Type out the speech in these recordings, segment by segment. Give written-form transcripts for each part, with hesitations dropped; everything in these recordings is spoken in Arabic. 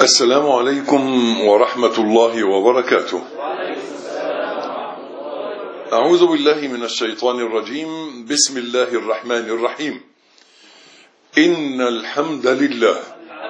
السلام عليكم ورحمة الله وبركاته. أعوذ بالله من الشيطان الرجيم. بسم الله الرحمن الرحيم. إن الحمد لله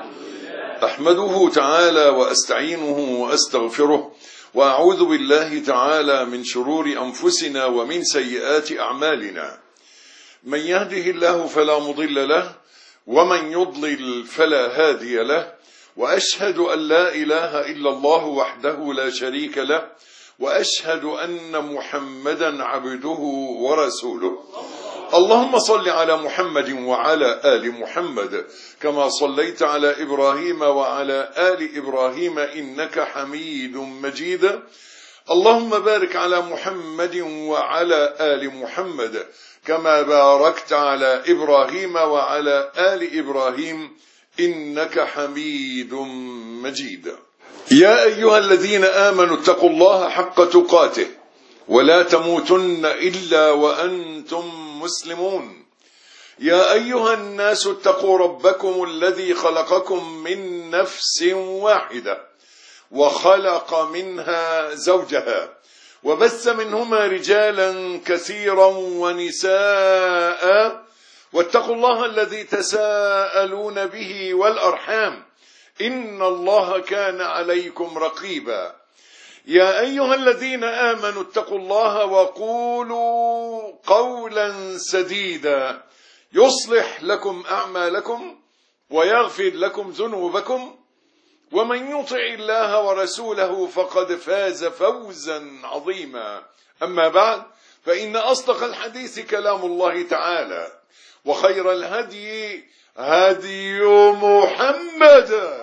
أحمده تعالى وأستعينه وأستغفره، وأعوذ بالله تعالى من شرور أنفسنا ومن سيئات أعمالنا. من يهده الله فلا مضل له، ومن يضلل فلا هادي له، وأشهد أن لا إله إلا الله وحده لا شريك له، وأشهد أن محمدا عبده ورسوله. اللهم صل على محمد وعلى آل محمد كما صليت على إبراهيم وعلى آل إبراهيم إنك حميد مجيد. اللهم بارك على محمد وعلى آل محمد كما باركت على إبراهيم وعلى آل إبراهيم إنك حميد مجيد. يا أيها الذين آمنوا اتقوا الله حق تقاته ولا تموتن إلا وأنتم مسلمون. يا أيها الناس اتقوا ربكم الذي خلقكم من نفس واحدة وخلق منها زوجها وبث منهما رجالا كثيرا ونساء، واتقوا الله الذي تساءلون به والأرحام إن الله كان عليكم رقيبا. يا أيها الذين آمنوا اتقوا الله وقولوا قولا سديدا يصلح لكم أعمالكم ويغفر لكم ذنوبكم، ومن يطع الله ورسوله فقد فاز فوزا عظيما. أما بعد، فإن أصدق الحديث كلام الله تعالى، وخير الهدي هدي محمد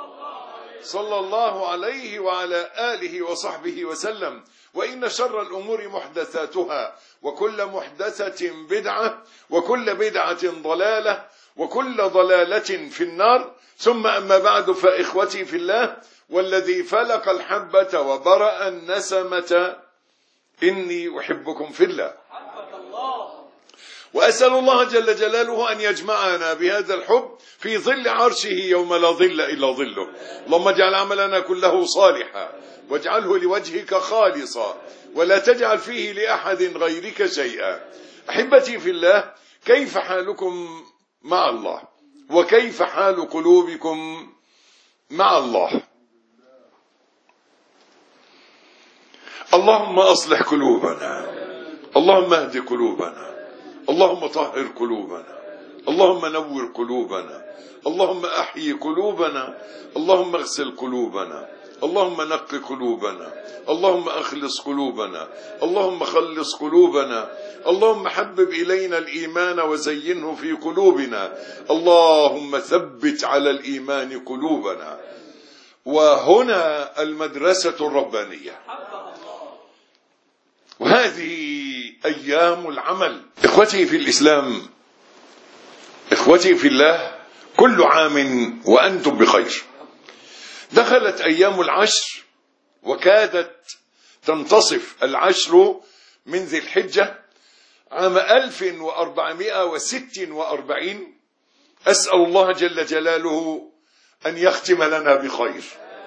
صلى الله عليه وعلى آله وصحبه وسلم، وإن شر الأمور محدثاتها، وكل محدثة بدعة، وكل بدعة ضلالة، وكل ضلالة في النار. ثم أما بعد، فإخوتي في الله والذي فلق الحبة وبرأ النسمة إني أحبكم في الله، وأسأل الله جل جلاله أن يجمعنا بهذا الحب في ظل عرشه يوم لا ظل إلا ظله. اللهم اجعل عملنا كله صالحا، واجعله لوجهك خالصا، ولا تجعل فيه لأحد غيرك شيئا. أحبتي في الله، كيف حالكم مع الله؟ وكيف حال قلوبكم مع الله؟ اللهم أصلح قلوبنا، اللهم اهد قلوبنا، اللهم طهر قلوبنا، اللهم نور قلوبنا، اللهم أحيي قلوبنا، اللهم اغسل قلوبنا، اللهم نق قلوبنا، اللهم أخلص قلوبنا، اللهم خلص قلوبنا، اللهم حبب إلينا الإيمان وزينه في قلوبنا، اللهم ثبت على الإيمان قلوبنا. وهنا المدرسة الربانية، وهذه أيام العمل. إخوتي في الإسلام، إخوتي في الله، كل عام وأنتم بخير. دخلت أيام العشر، وكادت تنتصف العشر من ذي الحجة عام 1446. أسأل الله جل جلاله أن يختم لنا بخير.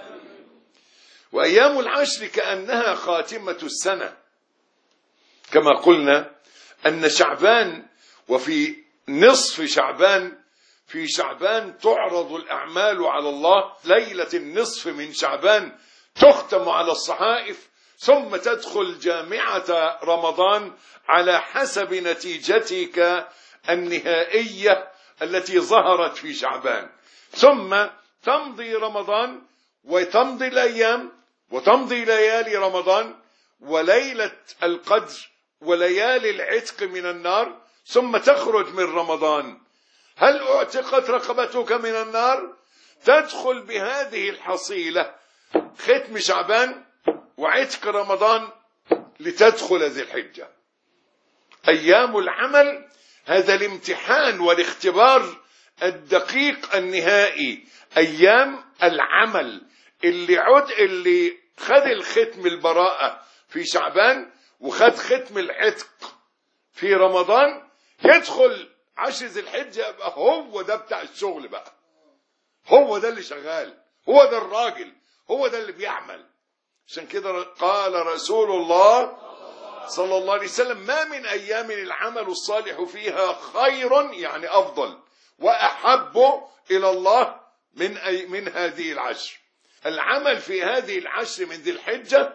وأيام العشر كأنها خاتمة السنة، كما قلنا أن شعبان، وفي نصف شعبان، في شعبان تعرض الأعمال على الله. ليلة النصف من شعبان تختم على الصحائف، ثم تدخل جامعة رمضان على حسب نتيجتك النهائية التي ظهرت في شعبان. ثم تمضي رمضان، وتمضي الأيام، وتمضي ليالي رمضان، وليلة القدر، وليالي العتق من النار، ثم تخرج من رمضان. هل اعتقت رقبتك من النار؟ تدخل بهذه الحصيلة ختم شعبان وعتق رمضان لتدخل ذي الحجة. أيام العمل، هذا الامتحان والاختبار الدقيق النهائي. أيام العمل اللي خد الختم البراءة في شعبان وخد ختم العتق في رمضان، يدخل عشر ذي الحجة، يبقى هو ده بتاع الشغل بقى، هو ده اللي شغال، هو ده الراجل، هو ده اللي بيعمل. عشان كده قال رسول الله صلى الله عليه وسلم: ما من أيام العمل الصالح فيها خير، يعني أفضل وأحب إلى الله من هذه العشر. العمل في هذه العشر من ذي الحجة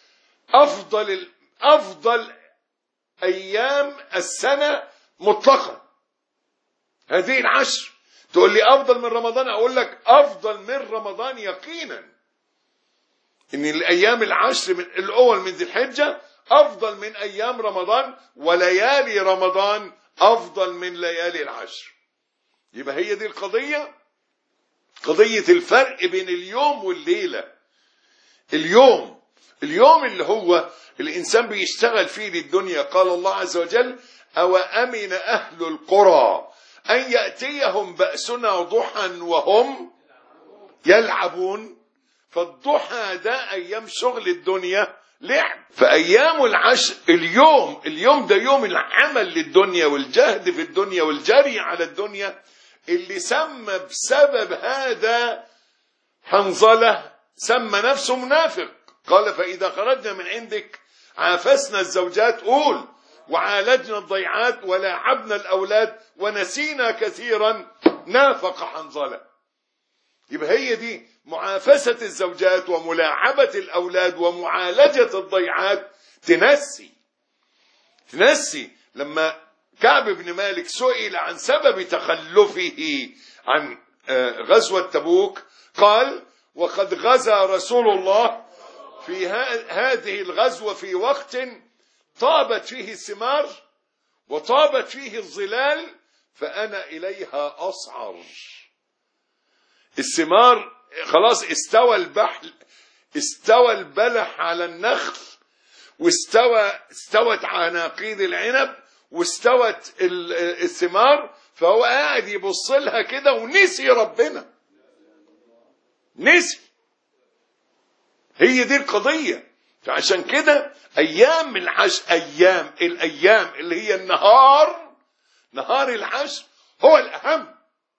أفضل أيام السنة مطلقا. هذه العشر تقول لي أفضل من رمضان، أقول لك أفضل من رمضان يقينا. إن الأيام العشر من الأول من ذي الحجة أفضل من أيام رمضان، وليالي رمضان أفضل من ليالي العشر. يبقى هي دي القضية، قضية الفرق بين اليوم والليلة. اليوم اللي هو الإنسان بيشتغل فيه للدنيا. قال الله عز وجل: أو أمن أهل القرى أن يأتيهم بأسنا ضحى وهم يلعبون. فالضحى ده أيام شغل الدنيا لعب. فأيام العشر اليوم ده يوم العمل للدنيا والجهد في الدنيا والجري على الدنيا، اللي سمى بسبب هذا حنظلة سمى نفسه منافق. قال: فإذا خرجنا من عندك عافسنا الزوجات، قول، وعالجنا الضيعات ولاعبنا الأولاد ونسينا كثيرا، نافق حنظلة. يبقى هي دي معافسة الزوجات وملاعبة الأولاد ومعالجة الضيعات. تنسي لما كعب بن مالك سئل عن سبب تخلفه عن غزوة تبوك، قال: وقد غزا رسول الله في هذه الغزوة في وقت طابت فيه الثمار وطابت فيه الظلال، فأنا إليها أصعر. الثمار خلاص استوى البلح على النخل، استوت عناقيد العنب، واستوت الثمار، فهو قاعد يبص لها كده ونسي ربنا، نسي. هي دي القضية. فعشان كده أيام العشر، الأيام اللي هي نهار العشر هو الأهم،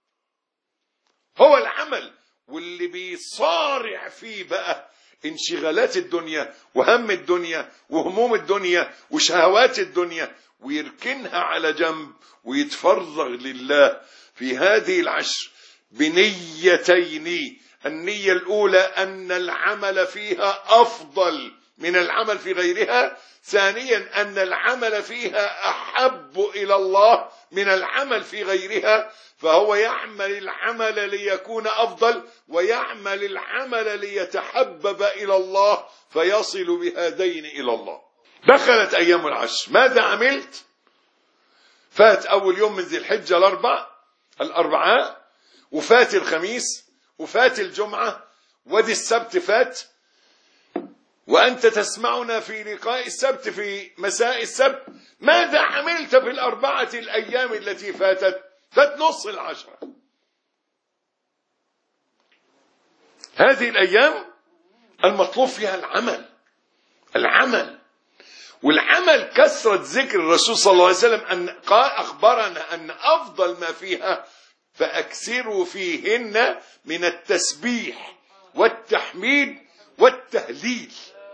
هو العمل. واللي بيصارع فيه بقى انشغالات الدنيا وهم الدنيا وهموم الدنيا وشهوات الدنيا، ويركنها على جنب ويتفرغ لله في هذه العشر بنيتين. النية الأولى أن العمل فيها أفضل من العمل في غيرها. ثانيا أن العمل فيها أحب إلى الله من العمل في غيرها، فهو يعمل العمل ليكون أفضل، ويعمل العمل ليتحبب إلى الله، فيصل بهذين إلى الله. دخلت أيام العشر، ماذا عملت؟ فات أول يوم من ذي الحجة الأربعاء، وفات الخميس، وفات الجمعة، ودي السبت فات، وأنت تسمعنا في لقاء السبت في مساء السبت. ماذا عملت في الأربعة الأيام التي فاتت؟ فات نص العشرة. هذه الأيام المطلوب فيها العمل والعمل. كثرة ذكر الرسول صلى الله عليه وسلم أن أخبرنا أن أفضل ما فيها: فأكثروا فيهن من التسبيح والتحميد والتهليل.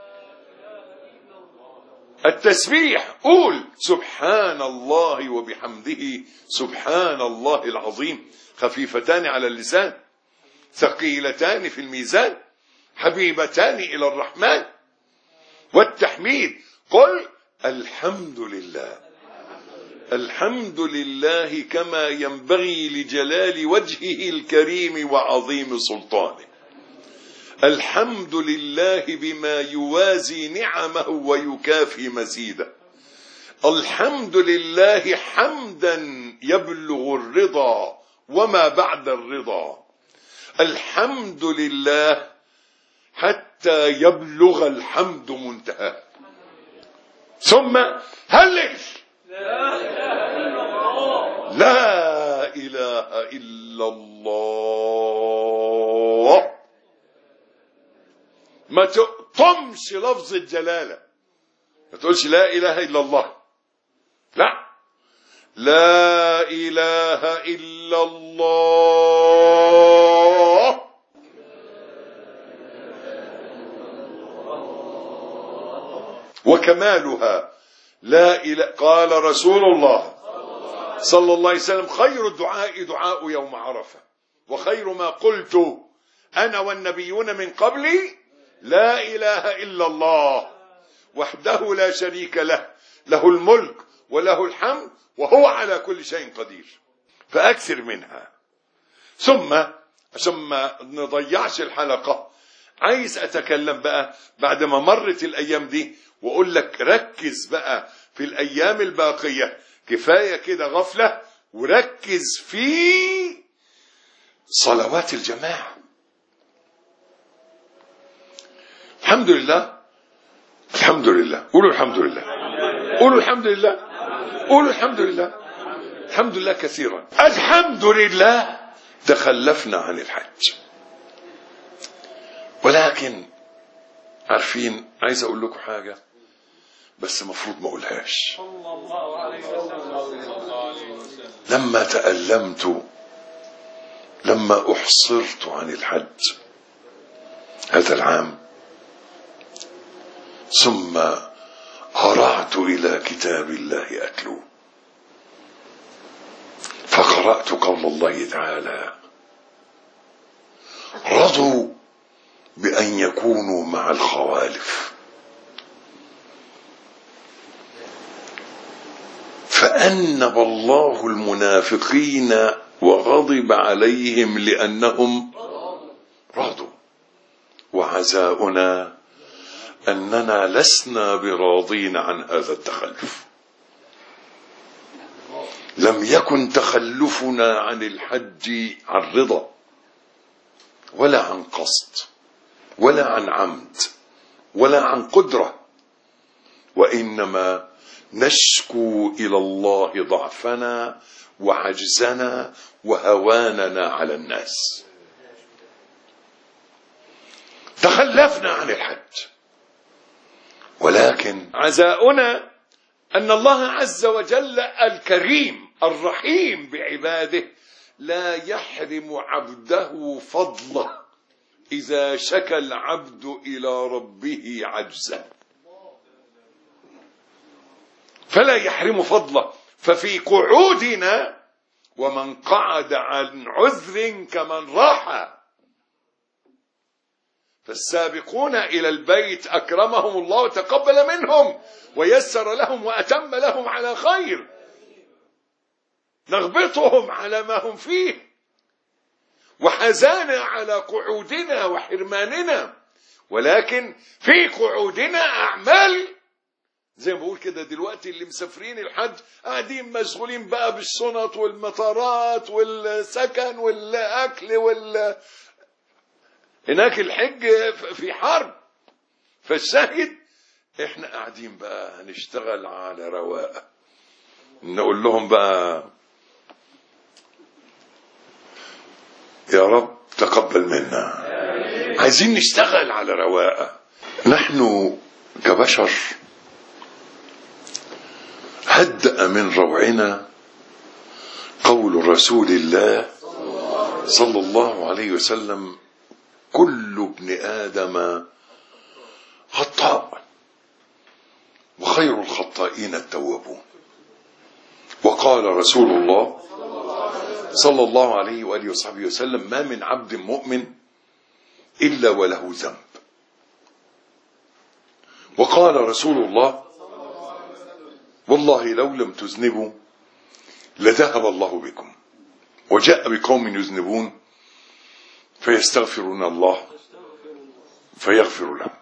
التسبيح، قول سبحان الله وبحمده سبحان الله العظيم، خفيفتان على اللسان ثقيلتان في الميزان حبيبتان إلى الرحمن. والتحميد، قل الحمد لله كما ينبغي لجلال وجهه الكريم وعظيم سلطانه. الحمد لله بما يوازي نعمه ويكافي مزيده. الحمد لله حمدا يبلغ الرضا وما بعد الرضا. الحمد لله حتى يبلغ الحمد منتهى. ثم هلل لا إله إلا الله. ما تقطمش لفظ الجلالة، ما تقولش لا إله إلا الله، لا إله إلا الله وكمالها لا إله. قال رسول الله صلى الله عليه وسلم: خير الدعاء دعاء يوم عرفة، وخير ما قلت أنا والنبيون من قبلي لا إله إلا الله وحده لا شريك له، له الملك وله الحمد وهو على كل شيء قدير. فأكثر منها. ثم عشان ما نضيعش الحلقة، عايز أتكلم بقى بعد ما مرت الأيام دي وأقول لك ركز بقى في الأيام الباقية، كفاية كده غفلة، وركز في صلوات الجماعة. الحمد لله، الحمد لله، قولوا الحمد لله، قولوا الحمد لله، قولوا الحمد لله، الحمد لله كثيرا. الحمد لله تخلفنا عن الحج، ولكن عارفين عايز اقول لكم حاجة بس مفروض ما اقولهاش. لما تألمت، لما احصرت عن الحج هذا العام، ثم هرعت الى كتاب الله اتلوه، فقرأت قول الله تعالى: رضوا بأن يكونوا مع الخوالف، فأنب الله المنافقين وغضب عليهم لأنهم رضوا، وعزاؤنا أننا لسنا براضين عن هذا التخلف. لم يكن تخلفنا عن الحج عن رضا ولا عن قصد ولا عن عمد ولا عن قدرة، وإنما نشكو إلى الله ضعفنا وعجزنا وهواننا على الناس. تخلفنا عن الحج، ولكن عزاؤنا أن الله عز وجل الكريم الرحيم بعباده لا يحرم عبده فضله إذا شكى العبد إلى ربه عجزا، فلا يحرم فضله. ففي قعودنا ومن قعد عن عذر كمن راح، فالسابقون إلى البيت أكرمهم الله وتقبل منهم ويسر لهم وأتم لهم على خير، نغبطهم على ما هم فيه وحزانا على قعودنا وحرماننا، ولكن في قعودنا أعمال زي ما بقول كده. دلوقتي اللي مسافرين الحج قاعدين مشغولين بقى بالشنط والمطارات والسكن والأكل هناك الحج في حرب. فالشاهد احنا قاعدين بقى هنشتغل على رواقه، نقول لهم بقى يا رب تقبل منا، عايزين نشتغل على رواقه. نحن كبشر هدأ من روعنا قول رسول الله صلى الله عليه وسلم: كل ابن آدم خطاء وخير الخطائين التوابون. وقال رسول الله صلى الله عليه وآله وصحبه وسلم: ما من عبد مؤمن إلا وله ذنب. وقال رسول الله: والله لو لم تذنبوا لذهب الله بكم. وجاء بقوم يذنبون فيستغفرون الله فيغفر لهم.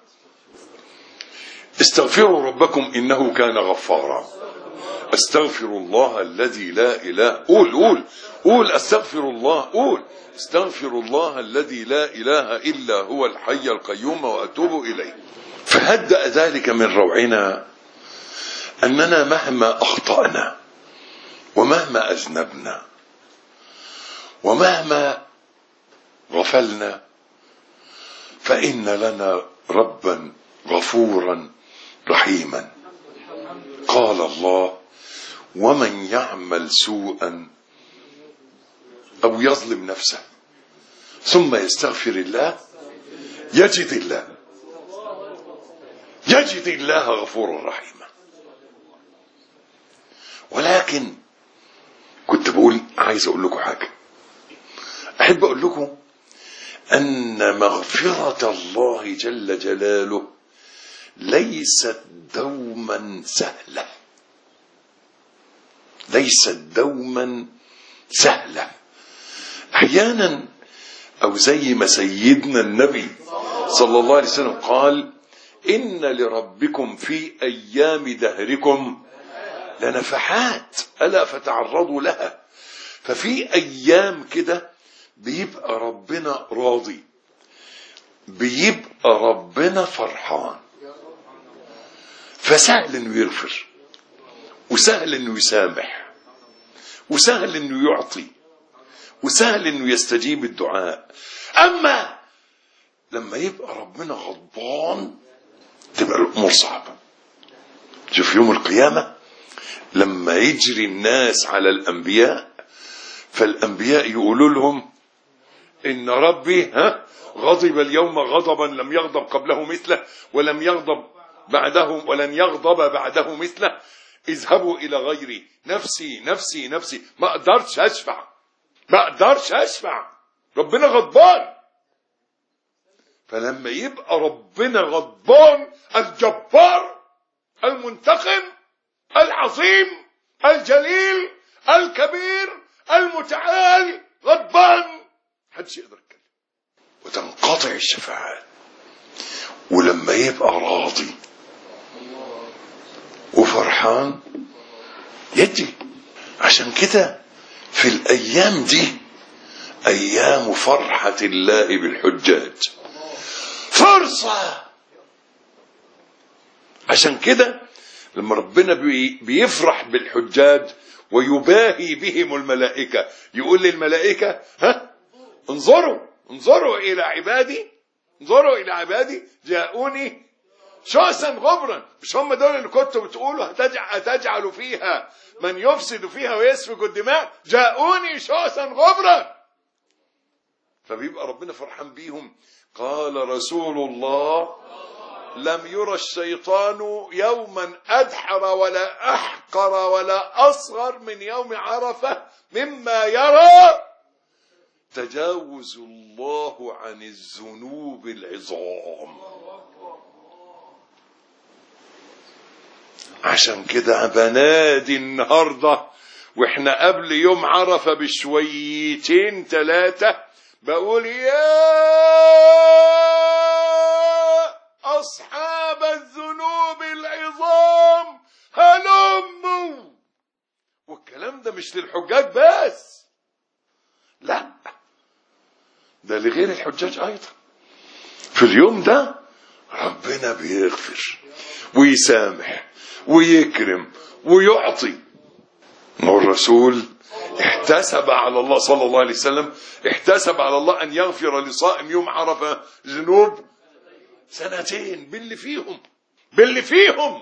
استغفروا ربكم إنه كان غفارا. استغفر الله الذي لا إله، قول استغفر الله، قول استغفر الله الذي لا إله إلا هو الحي القيوم وأتوب إليه. فهدأ ذلك من روعنا أننا مهما أخطأنا ومهما أذنبنا ومهما غفلنا فإن لنا ربا غفورا رحيما. قال الله: ومن يعمل سوءا أو يظلم نفسه ثم يستغفر الله يجد تجد الله غفورا رحيما. ولكن كنت عايز اقول لكم حاجة. احب اقول لكم ان مغفرة الله جل جلاله ليست دوما سهلة، ليست دوما سهلة. احيانا او زي ما سيدنا النبي صلى الله عليه وسلم قال: إن لربكم في أيام دهركم لنفحات ألا فتعرضوا لها. ففي أيام كده بيبقى ربنا راضي، بيبقى ربنا فرحان، فسهل إنه يغفر، وسهل إنه يسامح، وسهل إنه يعطي، وسهل إنه يستجيب الدعاء. أما لما يبقى ربنا غضبان تبقى الأمور صعبة. شوف يوم القيامة لما يجري الناس على الأنبياء، فالأنبياء يقولوا لهم: إن ربي غضب اليوم غضبا لم يغضب قبله مثله ولم يغضب بعده ولن يغضب بعده مثله، اذهبوا إلى غيري، نفسي نفسي نفسي، ما أقدرش أشفع، ما أقدرش أشفع، ربنا غضبان. فلما يبقى ربنا غضبان، الجبار المنتقم العظيم الجليل الكبير المتعال غضبان، محدش يقدر يتكلم وتنقطع الشفاعات. ولما يبقى راضي وفرحان يدي. عشان كده في الأيام دي أيام فرحة الله بالحجاج، فرصة. عشان كده لما ربنا بيفرح بالحجاج ويباهي بهم الملائكة، يقول للملائكة: انظروا إلى عبادي، انظروا إلى عبادي جاءوني شأسا غبرا. مش هم دول اللي كنتوا بتقولوا هتجعل فيها من يفسد فيها ويسفك الدماء؟ جاءوني شأسا غبرا. فبيبقى ربنا فرحان بيهم. قال رسول الله: لم يرى الشيطان يوما أدحر ولا أحقر ولا أصغر من يوم عرفة مما يرى تجاوز الله عن الذنوب العظام. عشان كده بنادي النهاردة واحنا قبل يوم عرفة بشويتين 3 بقول: يا أصحاب الذنوب العظام هلموا. والكلام ده مش للحجاج بس، لا، ده لغير الحجاج أيضا. في اليوم ده ربنا بيغفر ويسامح ويكرم ويعطي. والرسول احتسب على الله صلى الله عليه وسلم، احتسب على الله أن يغفر لصائم يوم عرفة ذنوب 2 باللي فيهم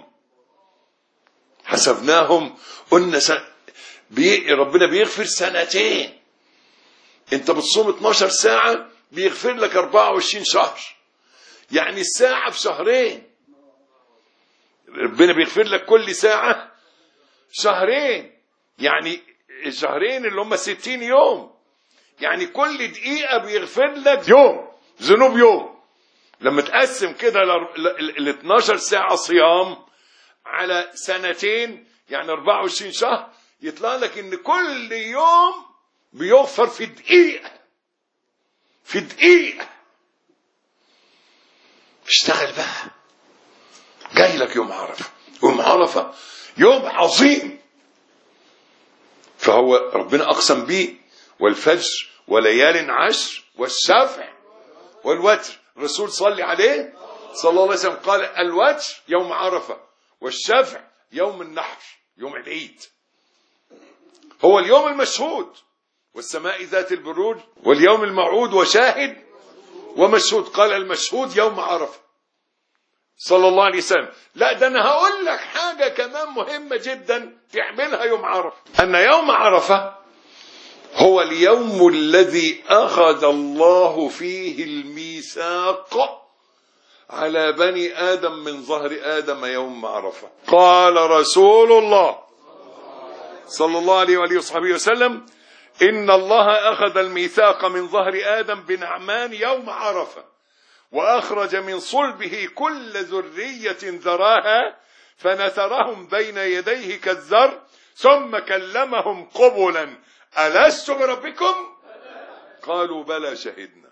حسبناهم قلنا ربنا بيغفر 2. انت بتصوم 12 ساعة بيغفر لك 24 شهر، يعني الساعة في 2 شهر. ربنا بيغفر لك كل ساعة 2 شهر، يعني 2 شهر اللي هم 60 يوم، يعني كل دقيقة بيغفر لك يوم ذنوب يوم. لما تقسم كده ال 12 ساعة صيام على 2 يعني 24 شهر، يطلع لك ان كل يوم بيغفر في دقيقة. اشتغل بقى، جاي لك يوم عرفة. يوم عرفة يوم عظيم، فهو ربنا أقسم به: والفجر وليال عشر والشفع والوتر. الرسول صلى عليه صلى الله عليه وسلم قال: الوتر يوم عرفة، والشفع يوم النحر يوم العيد، هو اليوم المشهود، والسماء ذات البروج واليوم الموعود وشاهد ومشهود. قال: المشهود يوم عرفة صلى الله عليه وسلم. لا، ده أنا هقول لك حاجة كمان مهمة جدا تعملها يوم عرفة، أن يوم عرفة هو اليوم الذي أخذ الله فيه الميثاق على بني آدم من ظهر آدم يوم عرفة. قال رسول الله صلى الله عليه وآله وصحبه وسلم: إن الله أخذ الميثاق من ظهر آدم بنعمان يوم عرفة، وأخرج من صلبه كل ذرية ذراها فنثرهم بين يديه كالذر، ثم كلمهم قبلا: ألست بربكم؟ قالوا بلى شهدنا.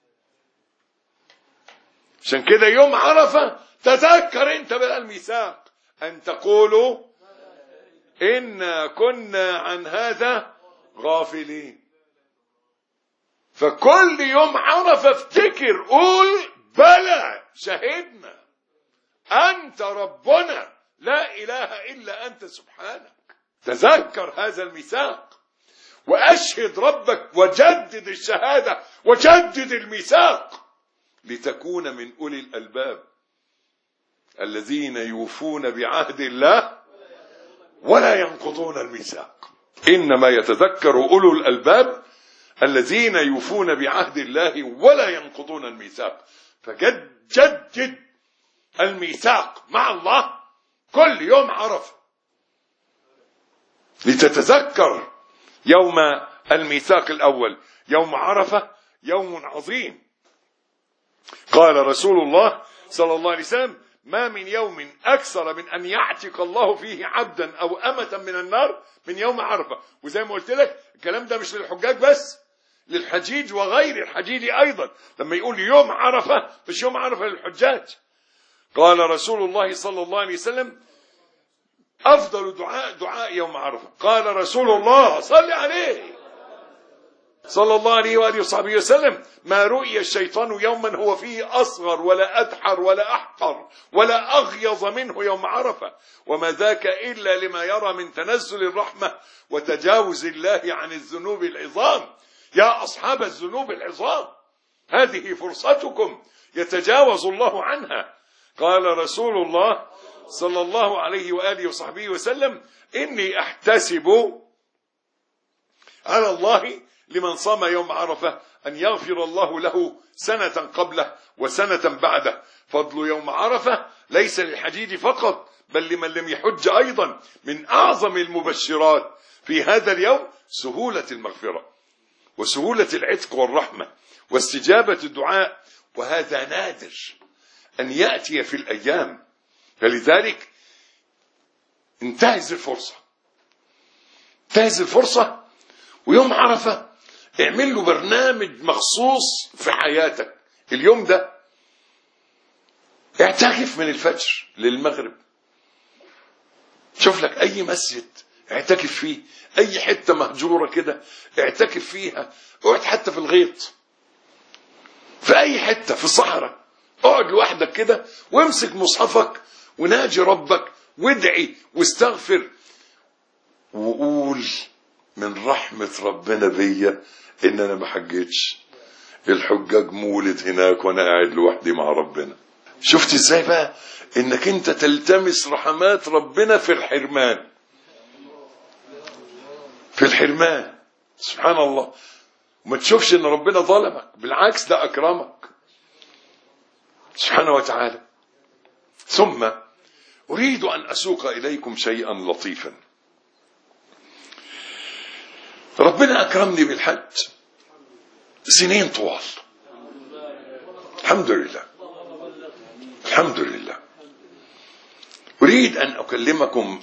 عشان كده يوم عرفة تذكر انت بقى الميثاق، أن تقولوا إنا كنا عن هذا غافلين. فكل يوم عرفة افتكر، قول بلى شهدنا، أنت ربنا لا إله إلا أنت سبحانك. تذكر هذا الميثاق وأشهد ربك وجدد الشهادة وجدد الميثاق لتكون من أولي الألباب الذين يوفون بعهد الله ولا ينقضون الميثاق. إنما يتذكر أولو الألباب الذين يوفون بعهد الله ولا ينقضون الميثاق. فجدد الميثاق مع الله كل يوم عرفة لتتذكر يوم الميثاق الأول. يوم عرفة يوم عظيم. قال رسول الله صلى الله عليه وسلم: ما من يوم أكثر من أن يعتق الله فيه عبدا أو أمة من النار من يوم عرفة. وزي ما قلت لك الكلام ده مش للحجاج بس، للحجيج وغير الحجيج أيضا. لما يقول يوم عرفة مش يوم عرفة للحجاج. قال رسول الله صلى الله عليه وسلم: أفضل دعاء يوم عرفة. قال رسول الله صلى عليه صلى الله عليه وآله وصحبه وسلم: ما رؤي الشيطان يوما هو فيه أصغر ولا أدحر ولا أحقر ولا أغيظ منه يوم عرفة، وما ذاك إلا لما يرى من تنزل الرحمة وتجاوز الله عن الذنوب العظام. يا أصحاب الذنوب العظام، هذه فرصتكم يتجاوز الله عنها. قال رسول الله صلى الله عليه وآله وصحبه وسلم: إني أحتسب على الله لمن صام يوم عرفة أن يغفر الله له سنة قبله وسنة بعده. فضل يوم عرفة ليس للحجيج فقط بل لمن لم يحج أيضا. من أعظم المبشرات في هذا اليوم سهولة المغفرة وسهولة العتق والرحمة واستجابة الدعاء، وهذا نادر أن يأتي في الأيام. فلذلك انتهز الفرصة، ويوم عرفة اعمل له برنامج مخصوص في حياتك. اليوم ده اعتكف من الفجر للمغرب، شوف لك اي مسجد اعتكف فيه، اي حتة مهجورة كده اعتكف فيها، اقعد حتى في الغيط، في اي حتة في الصحراء اقعد لوحدك كده وامسك مصحفك وناجي ربك وادعي واستغفر وقول: من رحمة ربنا بيا ان انا ما حجيتش، الحجاج مولد هناك وانا قاعد لوحدي مع ربنا. شفت ازاي بقى انك انت تلتمس رحمات ربنا في الحرمان سبحان الله، وما تشوفش ان ربنا ظلمك، بالعكس ده اكرمك سبحانه وتعالى. ثم اريد ان اسوق اليكم شيئا لطيفا. ربنا أكرمني بالحج سنين طوال، الحمد لله. أريد أن أكلمكم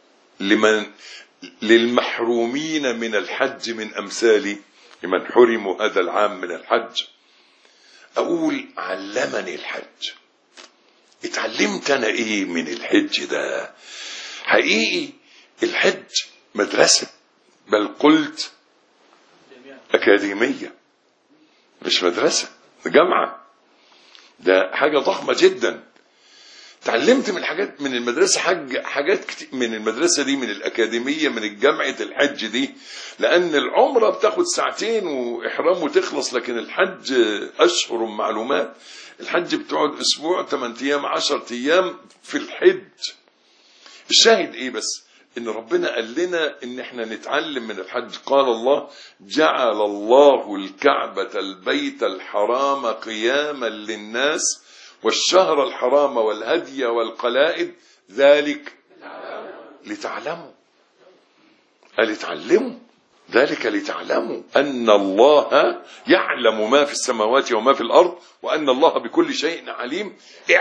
للمحرومين من الحج من أمثالي، لمن حرموا هذا العام من الحج. أقول: علمني الحج. اتعلمت أنا إيه من الحج ده؟ حقيقي الحج مدرسة، بل قلت أكاديمية، مش مدرسة، جامعة. ده حاجة ضخمة جدا. تعلمت من المدرسة حاجات كتير من المدرسة دي، من الأكاديمية، من الجامعة الحج دي، لأن العمرة بتاخد ساعتين وإحرام وتخلص، لكن الحج أشهر معلومات. الحج بتقعد أسبوع، 8 أيام، 10 أيام في الحج. الشاهد إيه بس؟ إن ربنا قال لنا إن إحنا نتعلم من الحج. قال الله: جعل الله الكعبة البيت الحرام قياما للناس والشهر الحرام والهدي والقلائد ذلك لتعلموا، لتعلموا، ذلك لتعلموا أن الله يعلم ما في السماوات وما في الأرض وأن الله بكل شيء عليم.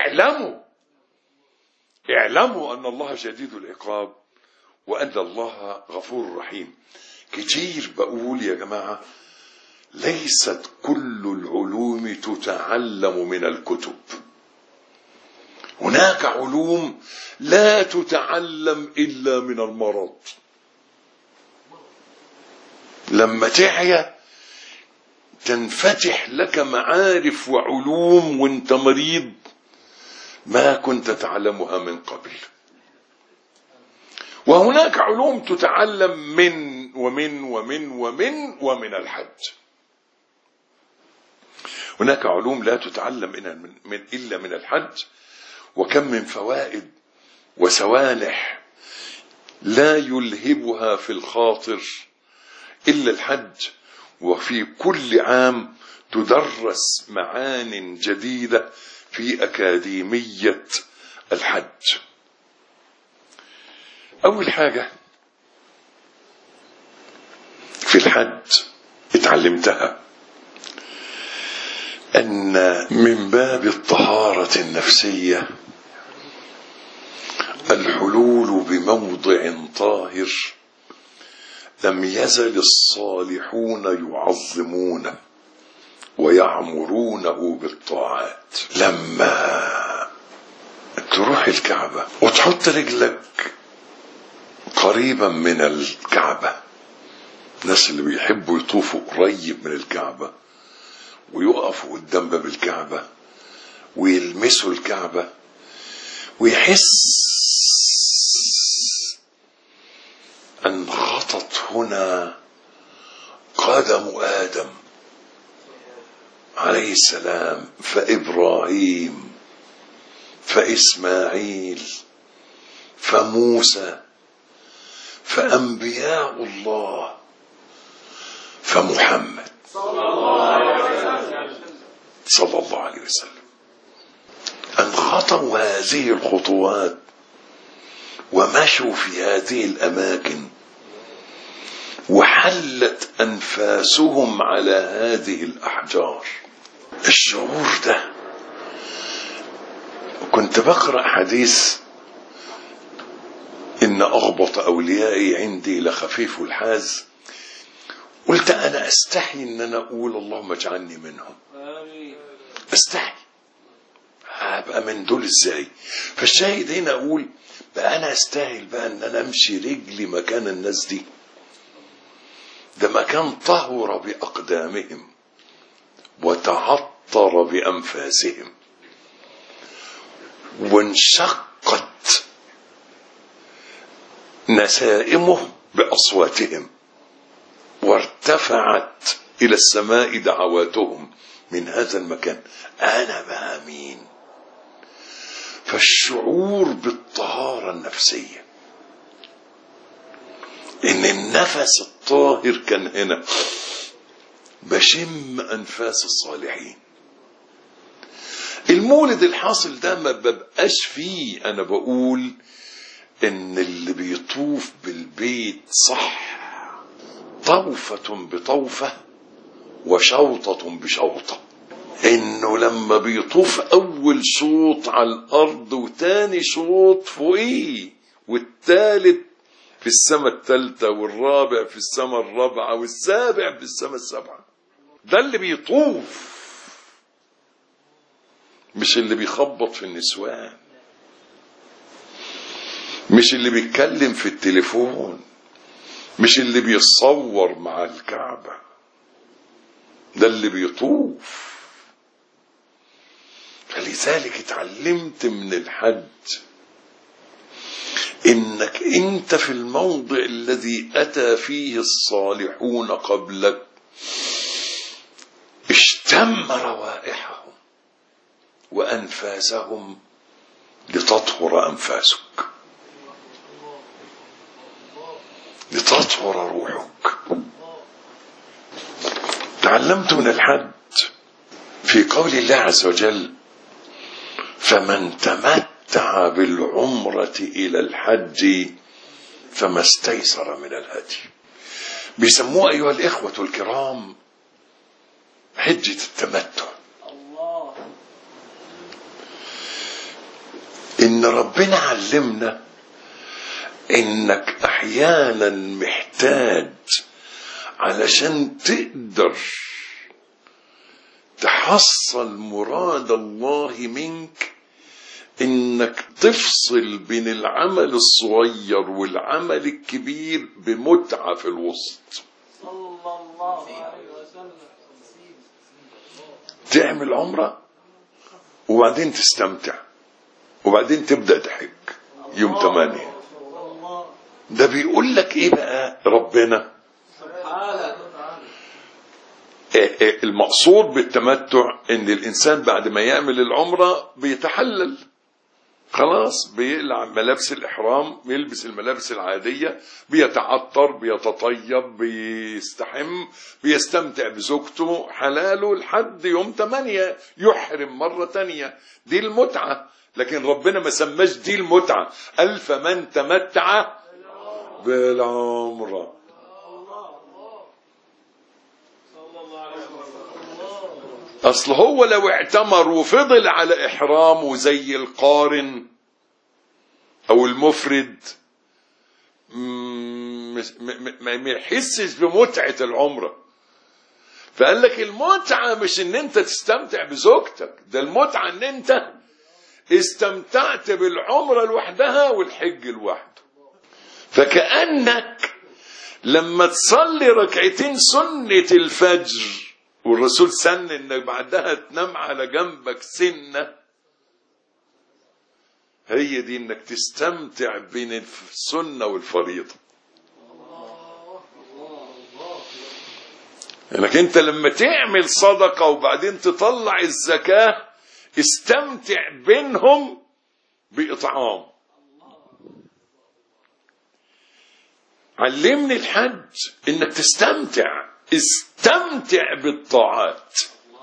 اعلموا أن الله شديد العقاب وأن الله غفور رحيم. كتير بقول يا جماعة ليست كل العلوم تتعلم من الكتب، هناك علوم لا تتعلم إلا من المرض. لما تعيا تنفتح لك معارف وعلوم وانت مريض ما كنت تعلمها من قبل. وهناك علوم تتعلم من الحج. هناك علوم لا تتعلم إلا من الحج. وكم من فوائد وسوانح لا يلهبها في الخاطر إلا الحج، وفي كل عام تدرس معان جديدة في أكاديمية الحج. أول حاجة في الحج اتعلمتها أن من باب الطهارة النفسية الحلول بموضع طاهر لم يزل الصالحون يعظمونه ويعمرونه بالطاعات. لما تروح الكعبة وتحط رجلك قريبا من الكعبة، الناس اللي بيحبوا يطوفوا قريب من الكعبة ويقفوا قدام باب الكعبة ويلمسوا الكعبة ويحس أن خطت هنا قدم آدم عليه السلام، فإبراهيم، فإسماعيل، فموسى، فأنبياء الله، فمحمد صلى الله عليه وسلم. أن خطوا هذه الخطوات ومشوا في هذه الأماكن وحلت أنفاسهم على هذه الأحجار. الشعور ده، كنت بقرأ حديث إن أغبط أوليائي عندي لخفيف الحاز، قلت أنا أستحي إن أنا أقول اللهم اجعلني منهم، أستحي هبقى من دول إزاي؟ فالشاهد هنا أقول بقى أنا أستاهل بقى إن أنا أمشي رجلي مكان الناس دي؟ ده مكان طهر بأقدامهم وتعطر بأنفاسهم وانشقت نسائمه بأصواتهم وارتفعت إلى السماء دعواتهم من هذا المكان. أنا بقى مين؟ فالشعور بالطهارة النفسية، إن النفس الطاهر كان هنا، بشم أنفاس الصالحين. المولد الحاصل ده ما ببقاش فيه أنا بقول إن اللي بيطوف بالبيت صح طوفة بطوفة وشوطة بشوطة، إنه لما بيطوف أول شوط على الأرض وتاني شوط فوقيه والتالت في السماء الثالثة والرابع في السماء الرابعة والسابع في السماء السابعة. ده اللي بيطوف، مش اللي بيخبط في النسوان، مش اللي بيتكلم في التليفون، مش اللي بيتصور مع الكعبة. ده اللي بيطوف. فلذلك اتعلمت من الحج إنك أنت في الموضع الذي أتى فيه الصالحون قبلك اشتم روائحهم وأنفاسهم لتطهر أنفاسك، لتطهر روحك. تعلمت من الحج في قول الله عز وجل فمن تمتع بالعمرة إلى الحج فما استيسر من الهدي. بيسموه أيها الإخوة الكرام حجة التمتع. إن ربنا علمنا إنك أحيانا محتاج علشان تقدر تحصل مراد الله منك إنك تفصل بين العمل الصغير والعمل الكبير بمتعة في الوسط. تعمل عمرة وبعدين تستمتع وبعدين تبدأ تحج يوم 8. ده بيقول لك ايه بقى ربنا؟ المقصود بالتمتع ان الانسان بعد ما يعمل العمرة بيتحلل خلاص، بيقلع ملابس الإحرام، يلبس الملابس العادية، بيتعطر، بيتطيب، بيستحم، بيستمتع بزوجته حلاله لحد يوم 8 يحرم مرة تانية. دي المتعة. لكن ربنا ما سماش دي المتعة، قال فمن تمتع بالعمرة. أصل هو لو اعتمر وفضل على إحرامه زي القارن أو المفرد ما يحسش بمتعة العمرة. فقال لك المتعة مش ان انت تستمتع بزوجتك، ده المتعة ان انت استمتعت بالعمرة لوحدها والحج لوحده. فكأنك لما تصلي ركعتين سنة الفجر والرسول سن انك بعدها تنام على جنبك سنة، هي دي انك تستمتع بين السنة والفريضة. انك انت لما تعمل صدقة وبعدين تطلع الزكاة استمتع بينهم بإطعام. علمني الحج انك تستمتع، استمتع بالطاعات،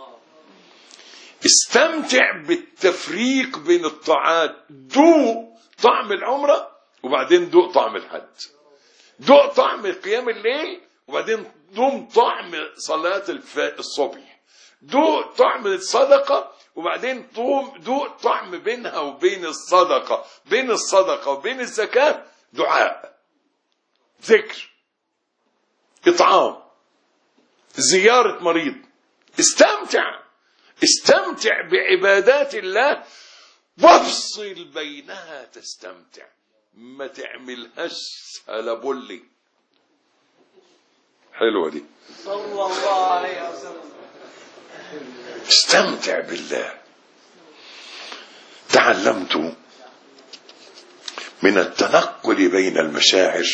استمتع بالتفريق بين الطاعات. دوق طعم العمرة وبعدين دوق طعم الحج، دوق طعم قيام الليل وبعدين دوق طعم صلاة الصبح، دوق طعم الصدقة وبعدين دوق طعم بينها وبين الصدقة، بين الصدقة وبين الزكاة دعاء، ذكر، إطعام، زيارة مريض. استمتع بعبادات الله وافصل بينها تستمتع، ما تعملهاش هلبولي. حلوة دي. صلى الله عليه وسلم. استمتع بالله. تعلمت من التنقل بين المشاعر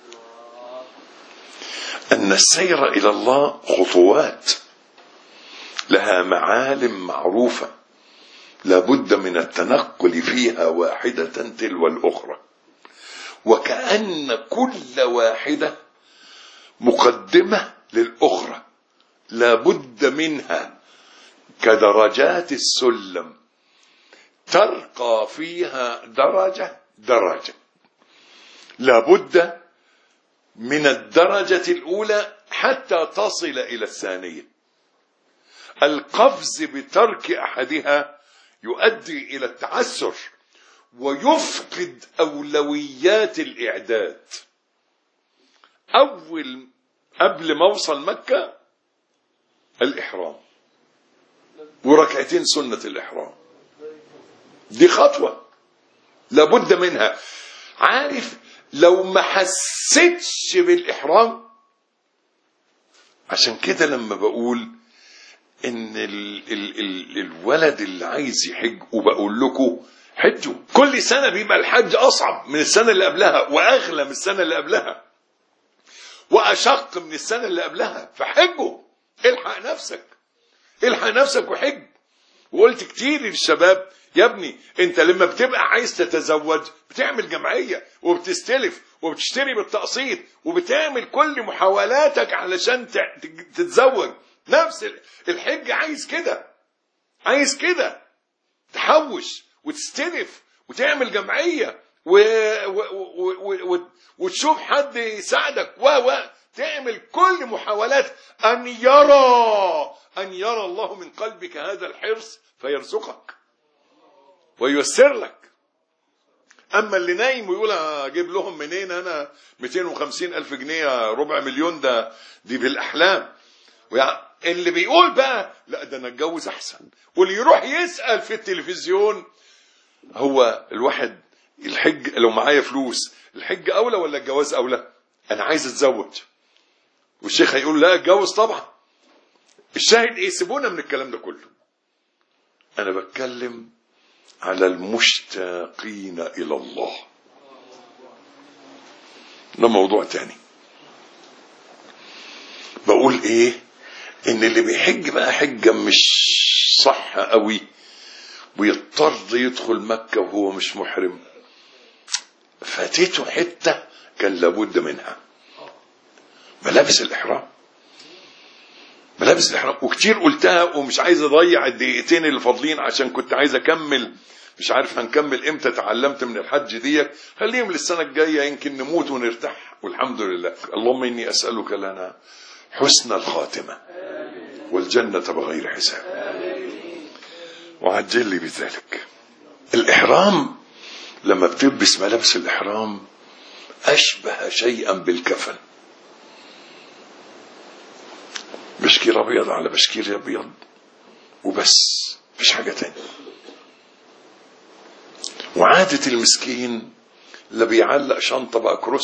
أن السير إلى الله خطوات لها معالم معروفة لابد من التنقل فيها واحدة تلو الأخرى، وكأن كل واحدة مقدمة للأخرى لابد منها كدرجات السلم ترقى فيها درجة درجة. لابد من الدرجة الأولى حتى تصل إلى الثانية. القفز بترك أحدها يؤدي إلى التعسر ويفقد أولويات الإعداد. قبل ما أوصل مكة الإحرام وركعتين سنة الإحرام، دي خطوة لابد منها. عارف لو ما حسيتش بالإحرام، عشان كده لما بقول ان الولد اللي عايز يحج وبقول لكم حجوا، كل سنة بيبقى الحج أصعب من السنة اللي قبلها وأغلى من السنة اللي قبلها وأشق من السنة اللي قبلها، فحجوا. الحق نفسك وحج. وقلت كتير للشباب يا ابني انت لما بتبقى عايز تتزوج بتعمل جمعية وبتستلف وبتشتري بالتقسيط وبتعمل كل محاولاتك علشان تتزوج. نفس الحج عايز كده تحوش وتستلف وتعمل جمعية وتشوف حد يساعدك تعمل كل محاولات أن يرى الله من قلبك هذا الحرص فيرزقك وييسر لك. أما اللي نايم ويقول أجيب لهم منين أنا 250,000 جنيه 250,000 دي بالأحلام. اللي بيقول بقى لا ده أنا أتجوز أحسن، واللي يروح يسأل في التلفزيون هو الواحد الحج لو معايا فلوس الحج أولى ولا الجواز أولى؟ أنا عايز أتزوج، والشيخ هيقول لا اتجوز طبعا. الشاهد إيه؟ سيبونا من الكلام ده كله. أنا بتكلم على المشتاقين إلى الله، ده موضوع تاني. بقول إيه؟ إن اللي بيحج بقى حجة مش صح قوي ويضطر يدخل مكة وهو مش محرم، فاتته حتة كان لابد منها، ملابس الإحرام. ملابس الإحرام وكتير قلتها ومش عايز أضيع الدقيقتين اللي فاضلين عشان كنت عايز أكمل، مش عارف هنكمل إمتى. تعلمت من الحج ديت خليهم للسنة الجاية يمكن نموت ونرتاح والحمد لله. اللهم إني أسألك لنا حسن الخاتمة والجنة بغير حساب وعجل لي بذلك. الإحرام لما بتلبس ملابس الإحرام أشبه شيئا بالكفن، بشكير أبيض على بشكير أبيض وبس، مش حاجة تانية. وعادة المسكين لا بيعلق شنطة بقى كروس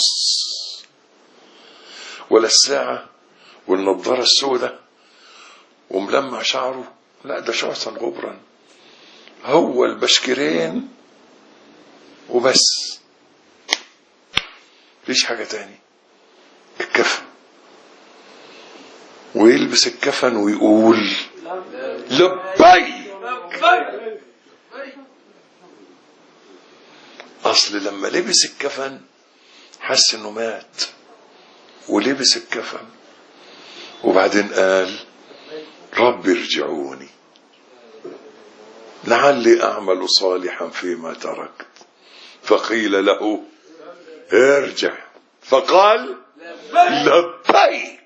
ولا الساعة والنضارة السوداء وملمع شعره، لا ده شعثا غبرا، هو البشكيرين وبس، ليش حاجة تاني. الكفن، ويلبس الكفن ويقول لبيك. اصل لما لبس الكفن حس انه مات، ولبس الكفن وبعدين قال رب ارجعوني لعلي اعمل صالحا فيما تركت، فقيل له ارجع فقال لبيك.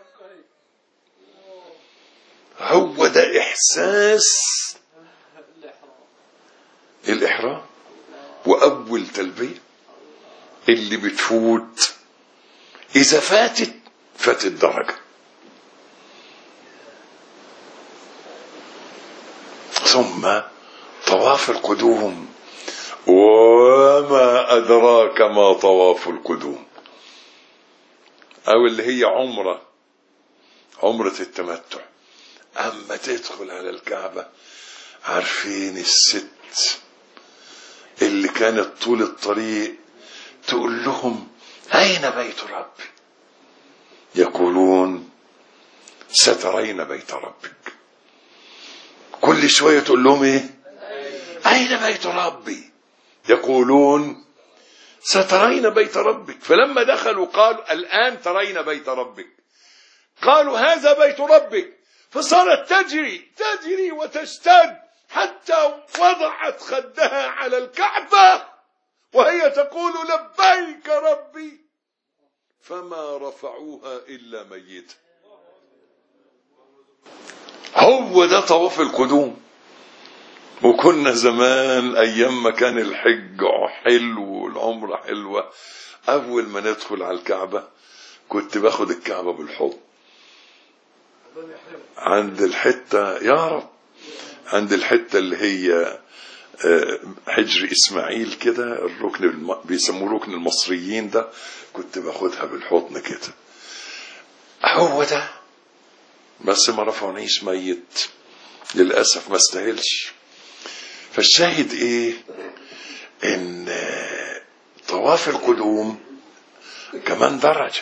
هو ده احساس الاحرام واول تلبيه اللي بتفوت، اذا فاتت درجه. ثم طواف القدوم، وما ادراك ما طواف القدوم، او اللي هي عمره التمتع. اما تدخل على الكعبة، عارفين الست اللي كانت طول الطريق تقول لهم اين بيت ربي؟ يقولون سترين بيت ربك. كل شوية تقول لهم ايه؟ اين بيت ربي؟ يقولون سترين بيت ربك. فلما دخلوا قالوا الآن ترين بيت ربك، قالوا هذا بيت ربك. فصارت تجري وتشتد حتى وضعت خدها على الكعبة وهي تقول لبيك ربي، فما رفعوها إلا ميتا. هو ده طواف القدوم. وكنا زمان أيام ما كان الحج حلو والعمرة حلوة، أول ما ندخل على الكعبة كنت باخد الكعبة بالحضن عند الحتة، يا رب، عند الحتة اللي هي حجر إسماعيل كده، الركن بيسموه ركن المصريين ده، كنت باخدها بالحضن كده. هو ده. بس ما رفعنيش ميت للأسف، ما استاهلش. فالشاهد ايه؟ ان طواف القدوم كمان درجة.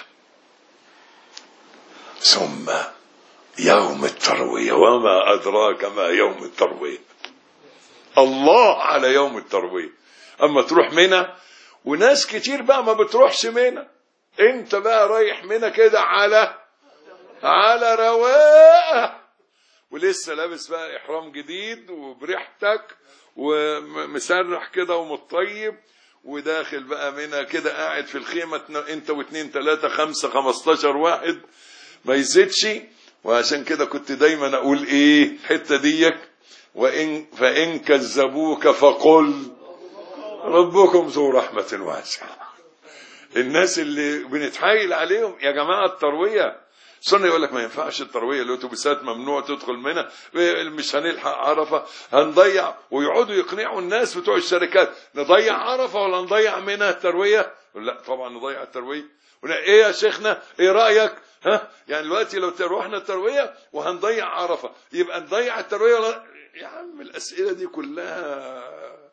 ثم يوم التروية، وما أدراك ما يوم التروية. الله على يوم التروية. أما تروح منى، وناس كتير بقى ما بتروحش منى، انت بقى رايح منى كده على رواقة، ولسه لابس بقى إحرام جديد وبريحتك ومسرح كده ومتطيب، وداخل بقى منها كده قاعد في الخيمة انت واثنين ثلاثة 5 15 واحد ما يزيدش. وعشان كده كنت دايما اقول ايه الحتة ديك، فإن كذبوك فقل ربكم ذو رحمة واسعة. الناس اللي بنتحايل عليهم يا جماعة التروية سنة، يقول لك ما ينفعش التروية، الأتوبيسات ممنوع تدخل منها، مش هنلحق عرفة، هنضيع. ويقعدوا يقنعوا الناس بتوع الشركات نضيع عرفة ولا نضيع منها التروية؟ لا طبعا نضيع التروية. ايه يا شيخنا ايه رأيك؟ يعني دلوقتي لو روحنا التروية وهنضيع عرفة يبقى نضيع التروية ولا؟ يا عم الأسئلة دي كلها.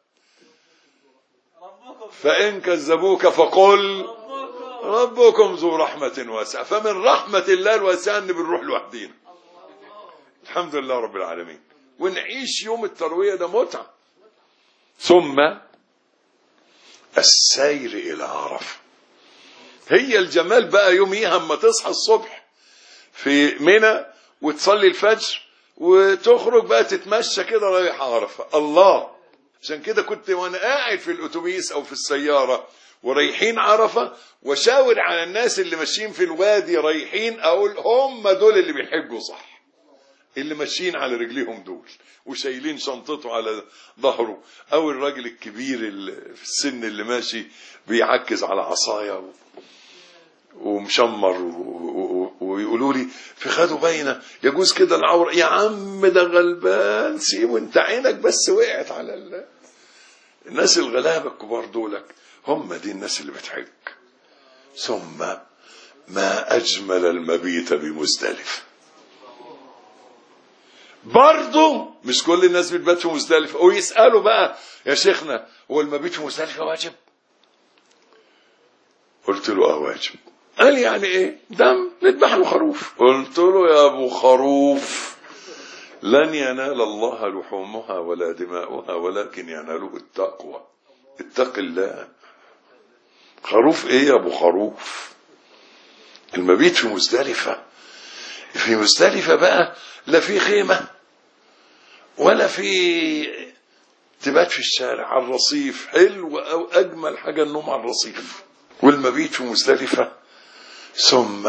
فإن كذبوك فقل ربكم ذو رحمة واسعة. فمن رحمة الله الواسعة ان بنروح لوحدينا الحمد لله رب العالمين، ونعيش يوم التروية ده متعة. ثم السير إلى عرفة، هي الجمال بقى يوميها اما تصحى الصبح في منى وتصلي الفجر وتخرج بقى تتمشى كده رايح عرفة. الله، عشان كده كنت وانا قاعد في الاتوبيس او في السيارة ورايحين عرفة وشاور على الناس اللي ماشيين في الوادي رايحين، اقول هم دول اللي بيحجوا صح، اللي ماشيين على رجليهم دول وشايلين شنطته على ظهره، او الراجل الكبير اللي في السن اللي ماشي بيعكز على عصاية ومشمر ويقولوا لي في خده باينه يجوز كده العوره. يا عم ده غلبان سيبه، انت عينك بس وقعت على الناس الغلابه الكبار دولك، هم دي الناس اللي بتحج. ثم ما اجمل المبيت بمزدلفه. برضو مش كل الناس بتبات في مزدلفه، ويسالوا بقى يا شيخنا هو المبيت في مزدلفه واجب؟ قلت له واجب. قال يعني ايه؟ دم نذبح له خروف. قلت له يا ابو خروف لن ينال الله لحومها ولا دماؤها ولكن يناله التقوى. اتق الله. خروف ايه يا ابو خروف؟ المبيت في مزدلفة. في مزدلفة بقى لا في خيمة ولا في تبات في الشارع، على الرصيف. حلو او اجمل حاجة النوم على الرصيف والمبيت في مزدلفة. ثم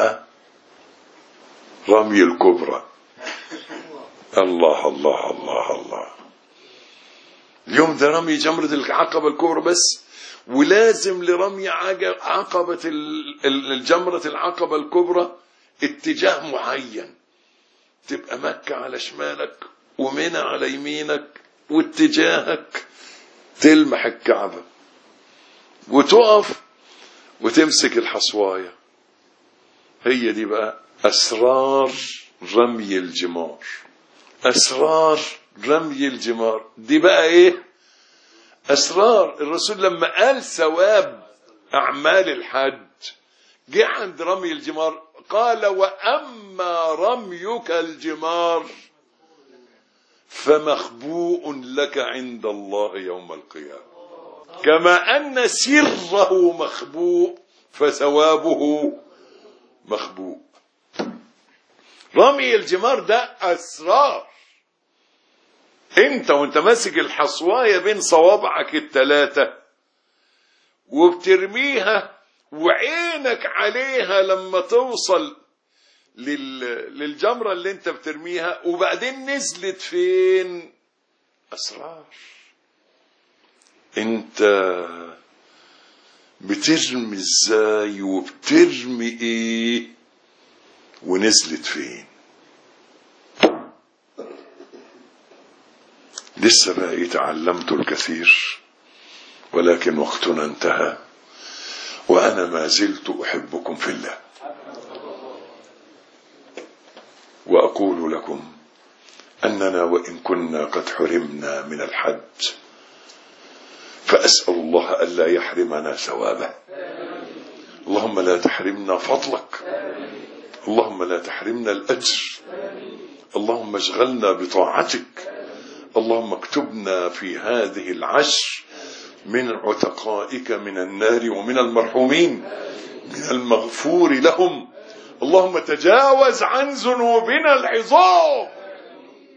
رمي الكبرى. الله الله الله الله. اليوم ده رمي جمرة العقبة الكبرى بس، ولازم لرمي عقبة الجمرة العقبة الكبرى اتجاه معين، تبقى مكة على شمالك ومنى على يمينك واتجاهك تلمح الكعبة، وتقف وتمسك الحصواية. هي دي بقى أسرار رمي الجمار. أسرار رمي الجمار دي بقى إيه؟ أسرار. الرسول لما قال ثواب أعمال الحج جه عند رمي الجمار قال وأما رميك الجمار فمخبوء لك عند الله يوم القيامة، كما أن سره مخبوء فثوابه مخبوء. رمي الجمار ده أسرار. انت ماسك الحصواية بين صوابعك الثلاثة وبترميها وعينك عليها لما توصل للجمرة اللي انت بترميها، وبعدين نزلت فين؟ أسرار. انت بترمي ازاي وبترمي ايه ونزلت فين؟ لسه بقى تعلمت الكثير ولكن وقتنا انتهى، وأنا ما زلت أحبكم في الله، وأقول لكم أننا وإن كنا قد حرمنا من الحج فأسأل الله ألا يحرمنا ثوابه. اللهم لا تحرمنا فضلك، اللهم لا تحرمنا الأجر، اللهم اشغلنا بطاعتك، اللهم اكتبنا في هذه العشر من عتقائك من النار ومن المرحومين من المغفور لهم. اللهم تجاوز عن ذنوبنا العظام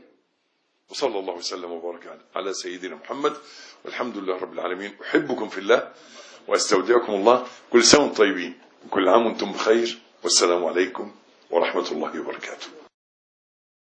وصلى الله وسلم وبارك على سيدنا محمد، والحمد لله رب العالمين. أحبكم في الله وأستودعكم الله. كل سنة وانتم طيبين، وكل عام وانتم بخير، والسلام عليكم ورحمة الله وبركاته.